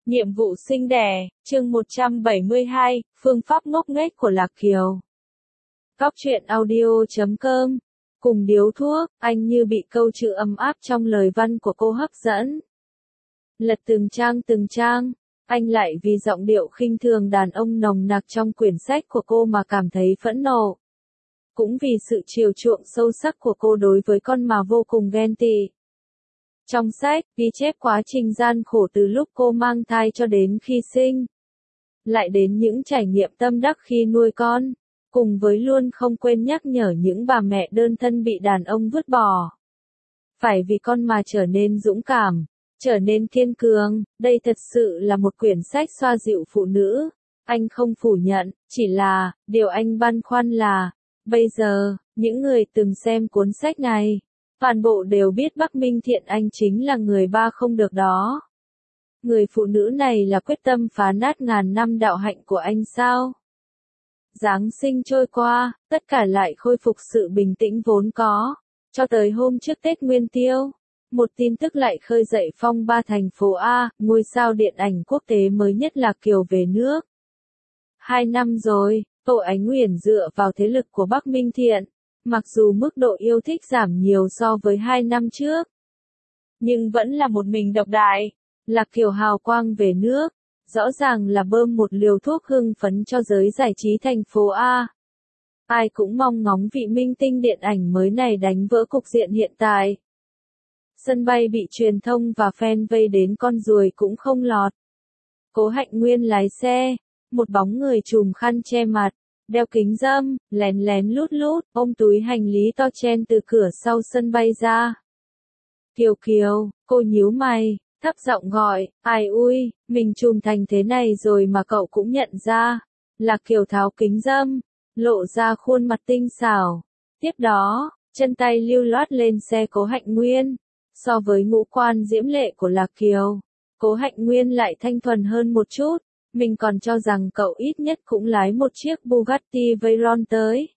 Nhiệm vụ sinh đẻ, chương 172, phương pháp ngốc nghếch của Lạc Kiều. Góc truyện audio.com. Cùng điếu thuốc, anh như bị câu chữ ấm áp trong lời văn của cô hấp dẫn. Lật từng trang, anh lại vì giọng điệu khinh thường đàn ông nồng nặc trong quyển sách của cô mà cảm thấy phẫn nộ. Cũng vì sự chiều chuộng sâu sắc của cô đối với con mà vô cùng ghen tị. Trong sách, ghi chép quá trình gian khổ từ lúc cô mang thai cho đến khi sinh. Lại đến những trải nghiệm tâm đắc khi nuôi con. Cùng với luôn không quên nhắc nhở những bà mẹ đơn thân bị đàn ông vứt bỏ. Phải vì con mà trở nên dũng cảm, trở nên kiên cường. Đây thật sự là một quyển sách xoa dịu phụ nữ. Anh không phủ nhận, chỉ là, điều anh băn khoăn là, bây giờ, những người từng xem cuốn sách này, toàn bộ đều biết Bắc Minh Thiện Anh chính là người ba không được đó. Người phụ nữ này là quyết tâm phá nát ngàn năm đạo hạnh của anh sao? Giáng sinh trôi qua, tất cả lại khôi phục sự bình tĩnh vốn có. Cho tới hôm trước Tết Nguyên Tiêu, một tin tức lại khơi dậy phong ba thành phố A, ngôi sao điện ảnh quốc tế mới nhất Lạc Kiều về nước. 2 năm rồi, Tô Ánh Uyển dựa vào thế lực của Bắc Minh Thiện. Mặc dù mức độ yêu thích giảm nhiều so với 2 năm trước, nhưng vẫn là một mình độc đại. Lạc Kiều hào quang về nước, rõ ràng là bơm một liều thuốc hưng phấn cho giới giải trí thành phố A. Ai cũng mong ngóng vị minh tinh điện ảnh mới này đánh vỡ cục diện hiện tại. Sân bay bị truyền thông và fan vây đến con ruồi cũng không lọt. Cố Hạnh Nguyên lái xe, một bóng người trùm khăn che mặt, đeo kính râm, lén lén lút lút, ôm túi hành lý to chen từ cửa sau sân bay ra. Kiều Kiều, cô nhíu mày, thấp giọng gọi, ai ui, mình trùm thành thế này rồi mà cậu cũng nhận ra. Lạc Kiều tháo kính râm, lộ ra khuôn mặt tinh xảo. Tiếp đó, chân tay lưu loát lên xe Cố Hạnh Nguyên. So với ngũ quan diễm lệ của Lạc Kiều, Cố Hạnh Nguyên lại thanh thuần hơn một chút. Mình còn cho rằng cậu ít nhất cũng lái một chiếc Bugatti Veyron tới.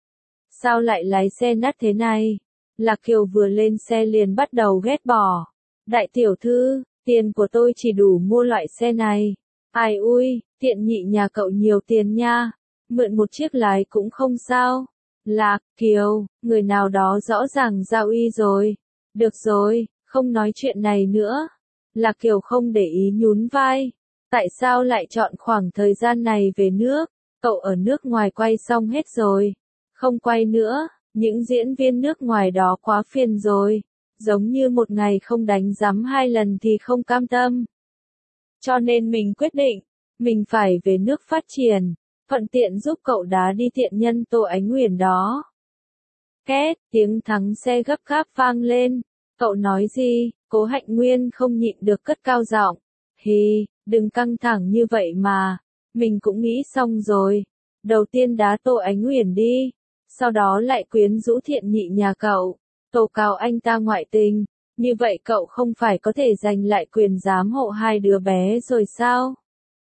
Sao lại lái xe nát thế này? Lạc Kiều vừa lên xe liền bắt đầu ghét bỏ. Đại tiểu thư, tiền của tôi chỉ đủ mua loại xe này. Ai ui, tiện nhị nhà cậu nhiều tiền nha. Mượn một chiếc lái cũng không sao. Lạc Kiều, người nào đó rõ ràng giao y rồi. Được rồi, không nói chuyện này nữa. Lạc Kiều không để ý nhún vai. Tại sao lại chọn khoảng thời gian này về nước? Cậu ở nước ngoài quay xong hết rồi. Không quay nữa, những diễn viên nước ngoài đó quá phiền rồi. Giống như một ngày không đánh rắm 2 lần thì không cam tâm. Cho nên mình quyết định, mình phải về nước phát triển, thuận tiện giúp cậu đá đi tiện nhân Tô Ánh Uyển đó. Két, tiếng thắng xe gấp gáp vang lên. Cậu nói gì? Cố Hạnh Nguyên không nhịn được cất cao giọng. Hì, đừng căng thẳng như vậy mà. Mình cũng nghĩ xong rồi. Đầu tiên đá Tô Ánh Uyển đi. Sau đó lại quyến rũ thiện nhị nhà cậu. Tố cáo anh ta ngoại tình. Như vậy cậu không phải có thể giành lại quyền giám hộ 2 đứa bé rồi sao?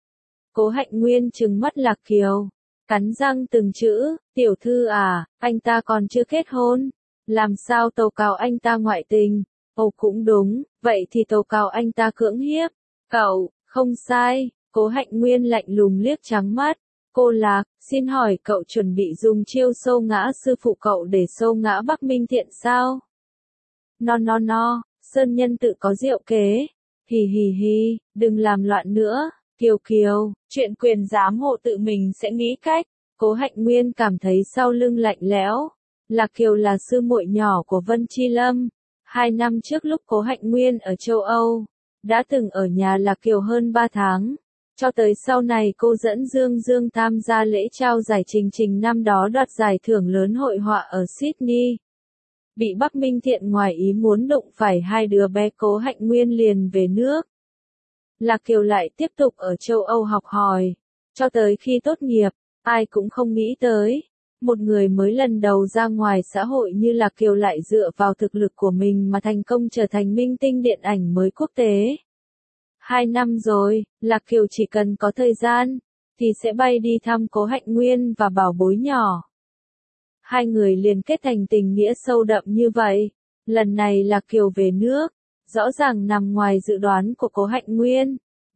Cố Hạnh Nguyên trừng mắt Lạc Kiều. Cắn răng từng chữ. Tiểu thư à, anh ta còn chưa kết hôn. Làm sao tố cáo anh ta ngoại tình? Ồ cũng đúng, vậy thì tố cáo anh ta cưỡng hiếp. Cậu, không sai. Cố Hạnh Nguyên lạnh lùng liếc trắng mắt. Cô Lạc, xin hỏi cậu chuẩn bị dùng chiêu xô ngã sư phụ cậu để xô ngã Bắc Minh Thiện sao? No, Sơn Nhân tự có diệu kế. Hì, đừng làm loạn nữa. Kiều Kiều, chuyện quyền giám hộ tự mình sẽ nghĩ cách. Cố Hạnh Nguyên cảm thấy sau lưng lạnh lẽo. Lạc Kiều là sư muội nhỏ của Vân Chi Lâm. 2 năm trước lúc Cố Hạnh Nguyên ở châu Âu, đã từng ở nhà Lạc Kiều hơn 3 tháng. Cho tới sau này cô dẫn Dương tham gia lễ trao giải Trình năm đó đoạt giải thưởng lớn hội họa ở Sydney. Bị Bắc Minh Thiện ngoài ý muốn đụng phải 2 đứa bé Cố Hạnh Nguyên liền về nước. Lạc Kiều lại tiếp tục ở châu Âu học hỏi. Cho tới khi tốt nghiệp, ai cũng không nghĩ tới. Một người mới lần đầu ra ngoài xã hội như Lạc Kiều lại dựa vào thực lực của mình mà thành công trở thành minh tinh điện ảnh mới quốc tế. 2 năm rồi, Lạc Kiều chỉ cần có thời gian, thì sẽ bay đi thăm Cố Hạnh Nguyên và bảo bối nhỏ. 2 người liền kết thành tình nghĩa sâu đậm như vậy. Lần này Lạc Kiều về nước, rõ ràng nằm ngoài dự đoán của Cố Hạnh Nguyên.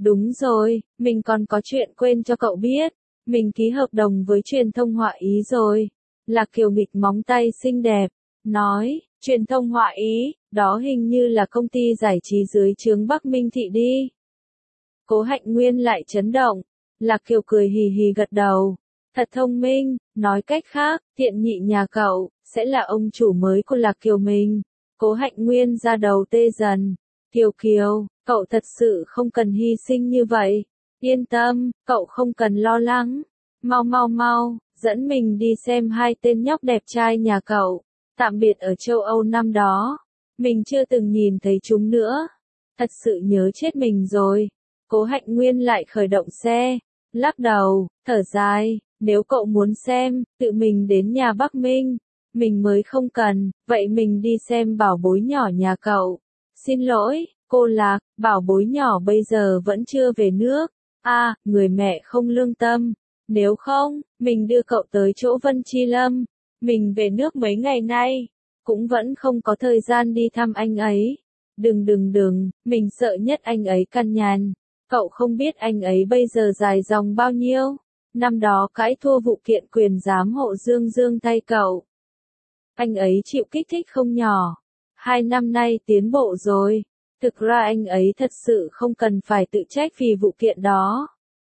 Đúng rồi, mình còn có chuyện quên cho cậu biết. Mình ký hợp đồng với truyền thông họa Ý rồi. Lạc Kiều nghịch móng tay xinh đẹp, nói, truyền thông họa Ý, đó hình như là công ty giải trí dưới trướng Bắc Minh Thị đi. Cố Hạnh Nguyên lại chấn động. Lạc Kiều cười hì hì gật đầu. Thật thông minh, nói cách khác, Tiện Nhị nhà cậu, sẽ là ông chủ mới của Lạc Kiều mình. Cố Hạnh Nguyên ra đầu tê dần. Kiều Kiều, cậu thật sự không cần hy sinh như vậy. Yên tâm, cậu không cần lo lắng. Mau mau mau, dẫn mình đi xem hai tên nhóc đẹp trai nhà cậu. Tạm biệt ở châu Âu năm đó. Mình chưa từng nhìn thấy chúng nữa. Thật sự nhớ chết mình rồi. Cố Hạnh Nguyên lại khởi động xe. Lắc đầu, thở dài, nếu cậu muốn xem, tự mình đến nhà Bắc Minh. Mình mới không cần, vậy mình đi xem bảo bối nhỏ nhà cậu. Xin lỗi, cô Lạc, bảo bối nhỏ bây giờ vẫn chưa về nước. À, người mẹ không lương tâm. Nếu không, mình đưa cậu tới chỗ Vân Chi Lâm. Mình về nước mấy ngày nay, cũng vẫn không có thời gian đi thăm anh ấy. Đừng, mình sợ nhất anh ấy căn nhàn. Cậu không biết anh ấy bây giờ dài dòng bao nhiêu. Năm đó cãi thua vụ kiện quyền giám hộ Dương Dương tay cậu. Anh ấy chịu kích thích không nhỏ. 2 năm nay tiến bộ rồi. Thực ra anh ấy thật sự không cần phải tự trách vì vụ kiện đó.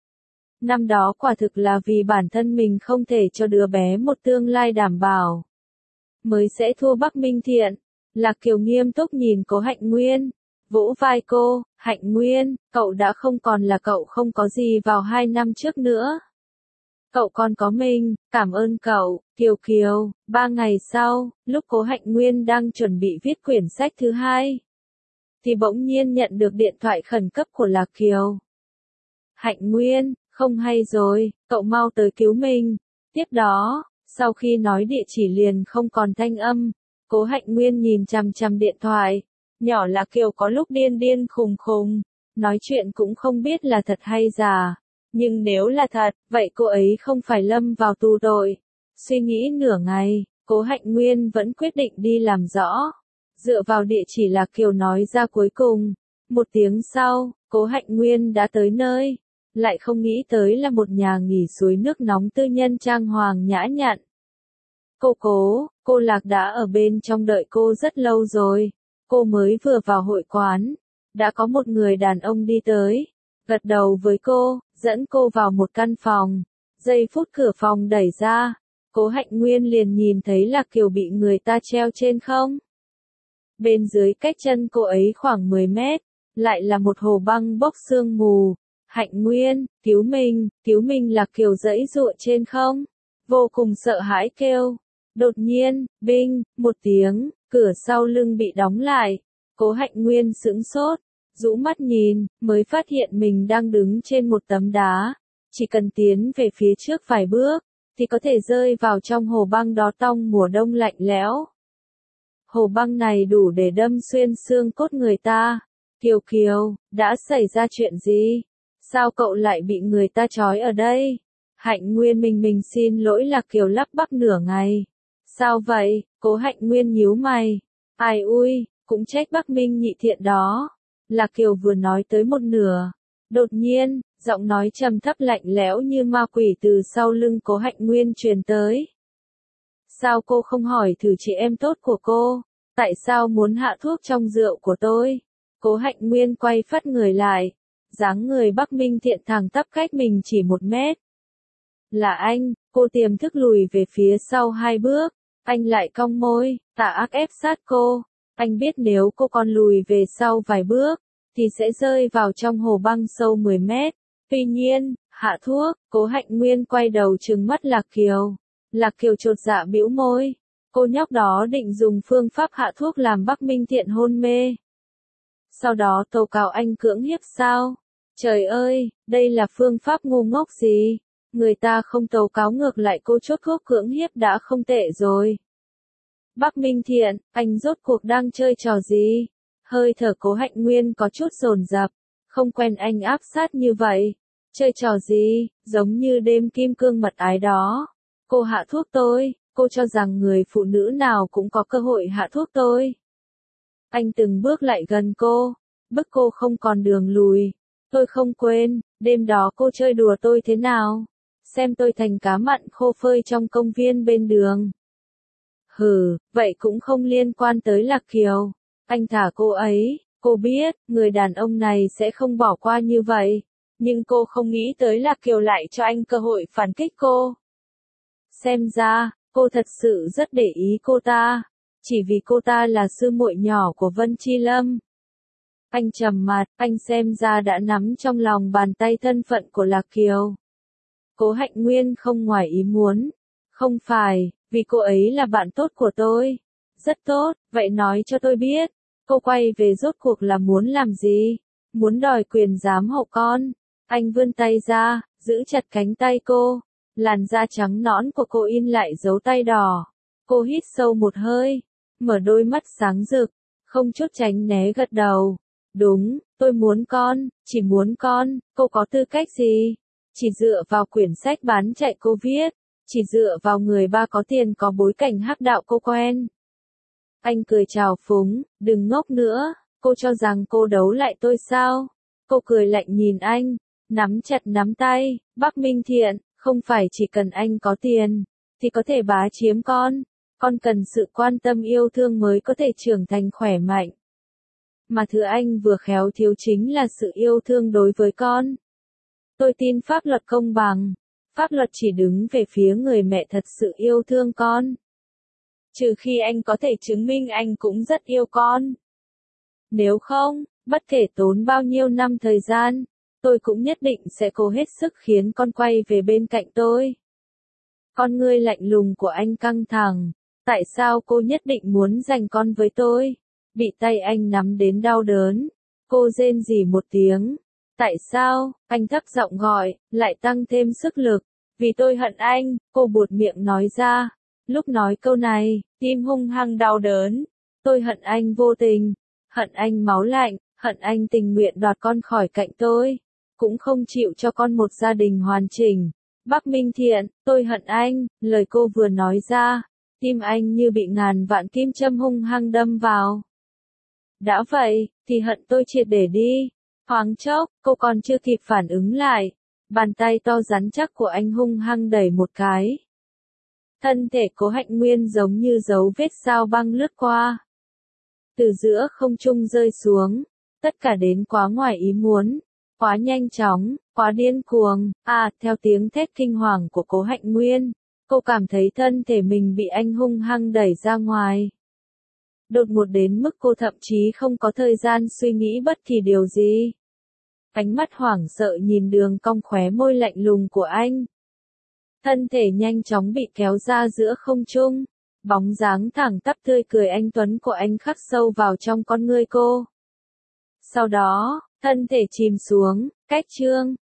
Năm đó quả thực là vì bản thân mình không thể cho đứa bé một tương lai đảm bảo. Mới sẽ thua Bắc Minh Thiện. Lạc Kiều nghiêm túc nhìn Cố Hạnh Nguyên. Vỗ vai cô, Hạnh Nguyên, cậu đã không còn là cậu không có gì vào 2 năm trước nữa. Cậu còn có mình, cảm ơn cậu, Kiều Kiều. 3 ngày sau, lúc Cố Hạnh Nguyên đang chuẩn bị viết quyển sách thứ 2, thì bỗng nhiên nhận được điện thoại khẩn cấp của Lạc Kiều. Hạnh Nguyên, không hay rồi, cậu mau tới cứu mình. Tiếp đó, sau khi nói địa chỉ liền không còn thanh âm, Cố Hạnh Nguyên nhìn chằm chằm điện thoại. Nhỏ Lạc Kiều có lúc điên điên khùng khùng, nói chuyện cũng không biết là thật hay giả. Nhưng nếu là thật, vậy cô ấy không phải lâm vào tù tội. Suy nghĩ nửa ngày, Cố Hạnh Nguyên vẫn quyết định đi làm rõ. Dựa vào địa chỉ Lạc Kiều nói ra cuối cùng. 1 tiếng sau, Cố Hạnh Nguyên đã tới nơi. Lại không nghĩ tới là một nhà nghỉ suối nước nóng tư nhân trang hoàng nhã nhặn. Cô Lạc đã ở bên trong đợi cô rất lâu rồi. Cô mới vừa vào hội quán. Đã có một người đàn ông đi tới. Gật đầu với cô, dẫn cô vào một căn phòng. Giây phút cửa phòng đẩy ra. Cố Hạnh Nguyên liền nhìn thấy Lạc Kiều bị người ta treo trên không. Bên dưới cách chân cô ấy khoảng 10 mét. Lại là một hồ băng bốc sương mù. Hạnh Nguyên, cứu mình Lạc Kiều giãy giụa trên không. Vô cùng sợ hãi kêu. Đột nhiên, binh, một tiếng, cửa sau lưng bị đóng lại. Cố Hạnh Nguyên sững sốt, rũ mắt nhìn, mới phát hiện mình đang đứng trên một tấm đá. Chỉ cần tiến về phía trước vài bước, thì có thể rơi vào trong hồ băng đó trong mùa đông lạnh lẽo. Hồ băng này đủ để đâm xuyên xương cốt người ta. Kiều Kiều, đã xảy ra chuyện gì? Sao cậu lại bị người ta trói ở đây? Hạnh Nguyên mình xin lỗi Lạc Kiều lắp bắp nửa ngày. Sao vậy? Cố Hạnh Nguyên nhíu mày. Ai ui, cũng trách Bắc Minh Nhị Thiện đó. Lạc Kiều vừa nói tới một nửa. Đột nhiên, giọng nói trầm thấp lạnh lẽo như ma quỷ từ sau lưng Cố Hạnh Nguyên truyền tới. Sao cô không hỏi thử chị em tốt của cô? Tại sao muốn hạ thuốc trong rượu của tôi? Cố Hạnh Nguyên quay phắt người lại. Dáng người Bắc Minh Thiện thẳng tắp cách mình chỉ 1 mét. Là anh, cô tiềm thức lùi về phía sau 2 bước. Anh lại cong môi, tà ác ép sát cô. Anh biết nếu cô còn lùi về sau vài bước, thì sẽ rơi vào trong hồ băng sâu 10 mét. Tuy nhiên, hạ thuốc, Cố Hạnh Nguyên quay đầu trừng mắt Lạc Kiều. Lạc Kiều chột dạ bĩu môi. Cô nhóc đó định dùng phương pháp hạ thuốc làm Bắc Minh Thiện hôn mê. Sau đó tố cáo anh cưỡng hiếp sao? Trời ơi, đây là phương pháp ngu ngốc gì? Người ta không tố cáo ngược lại cô chốt thuốc cưỡng hiếp đã không tệ rồi. Bắc Minh Thiện, anh rốt cuộc đang chơi trò gì? Hơi thở Cố Hạnh Nguyên có chút dồn dập. Không quen anh áp sát như vậy. Chơi trò gì, giống như đêm kim cương mật ái đó. Cô hạ thuốc tôi, cô cho rằng người phụ nữ nào cũng có cơ hội hạ thuốc tôi. Anh từng bước lại gần cô, bức cô không còn đường lùi. Tôi không quên, đêm đó cô chơi đùa tôi thế nào. Xem tôi thành cá mặn khô phơi trong công viên bên đường. Hừ, vậy cũng không liên quan tới Lạc Kiều. Anh thả cô ấy, cô biết, người đàn ông này sẽ không bỏ qua như vậy. Nhưng cô không nghĩ tới Lạc Kiều lại cho anh cơ hội phản kích cô. Xem ra, cô thật sự rất để ý cô ta. Chỉ vì cô ta là sư muội nhỏ của Vân Chi Lâm. Anh trầm mặt, anh xem ra đã nắm trong lòng bàn tay thân phận của Lạc Kiều. Cố Hạnh Nguyên không ngoài ý muốn. Không phải, vì cô ấy là bạn tốt của tôi. Rất tốt, vậy nói cho tôi biết. Cô quay về rốt cuộc là muốn làm gì? Muốn đòi quyền giám hộ con. Anh vươn tay ra, giữ chặt cánh tay cô. Làn da trắng nõn của cô in lại dấu tay đỏ. Cô hít sâu một hơi, mở đôi mắt sáng rực, không chút tránh né gật đầu. Đúng, tôi muốn con, chỉ muốn con, cô có tư cách gì? Chỉ dựa vào quyển sách bán chạy cô viết, chỉ dựa vào người ba có tiền có bối cảnh hắc đạo cô quen. Anh cười trào phúng, đừng ngốc nữa, cô cho rằng cô đấu lại tôi sao? Cô cười lạnh nhìn anh, nắm chặt nắm tay, Bắc Minh Thiện, không phải chỉ cần anh có tiền, thì có thể bá chiếm con cần sự quan tâm yêu thương mới có thể trưởng thành khỏe mạnh. Mà thứ anh vừa khéo thiếu chính là sự yêu thương đối với con. Tôi tin pháp luật công bằng, pháp luật chỉ đứng về phía người mẹ thật sự yêu thương con. Trừ khi anh có thể chứng minh anh cũng rất yêu con. Nếu không, bất kể tốn bao nhiêu năm thời gian, tôi cũng nhất định sẽ cố hết sức khiến con quay về bên cạnh tôi. Con ngươi lạnh lùng của anh căng thẳng. Tại sao cô nhất định muốn giành con với tôi? Bị tay anh nắm đến đau đớn. Cô rên rỉ một tiếng. Tại sao? Anh thấp giọng gọi, lại tăng thêm sức lực. Vì tôi hận anh, cô buột miệng nói ra. Lúc nói câu này, tim hung hăng đau đớn. Tôi hận anh vô tình. Hận anh máu lạnh, hận anh tình nguyện đoạt con khỏi cạnh tôi. Cũng không chịu cho con một gia đình hoàn chỉnh. Bắc Minh Thiện, tôi hận anh, lời cô vừa nói ra. Tim anh như bị ngàn vạn kim châm hung hăng đâm vào. Đã vậy, thì hận tôi triệt để đi. Thoáng chốc, cô còn chưa kịp phản ứng lại. Bàn tay to rắn chắc của anh hung hăng đẩy một cái. Thân thể Cố Hạnh Nguyên giống như dấu vết sao băng lướt qua. Từ giữa không trung rơi xuống. Tất cả đến quá ngoài ý muốn. Quá nhanh chóng, quá điên cuồng. Theo tiếng thét kinh hoàng của Cố Hạnh Nguyên. Cô cảm thấy thân thể mình bị anh hung hăng đẩy ra ngoài. Đột ngột đến mức cô thậm chí không có thời gian suy nghĩ bất kỳ điều gì. Ánh mắt hoảng sợ nhìn đường cong khóe môi lạnh lùng của anh. Thân thể nhanh chóng bị kéo ra giữa không trung. Bóng dáng thẳng tắp tươi cười anh tuấn của anh khắc sâu vào trong con ngươi cô. Sau đó, thân thể chìm xuống, cách chương.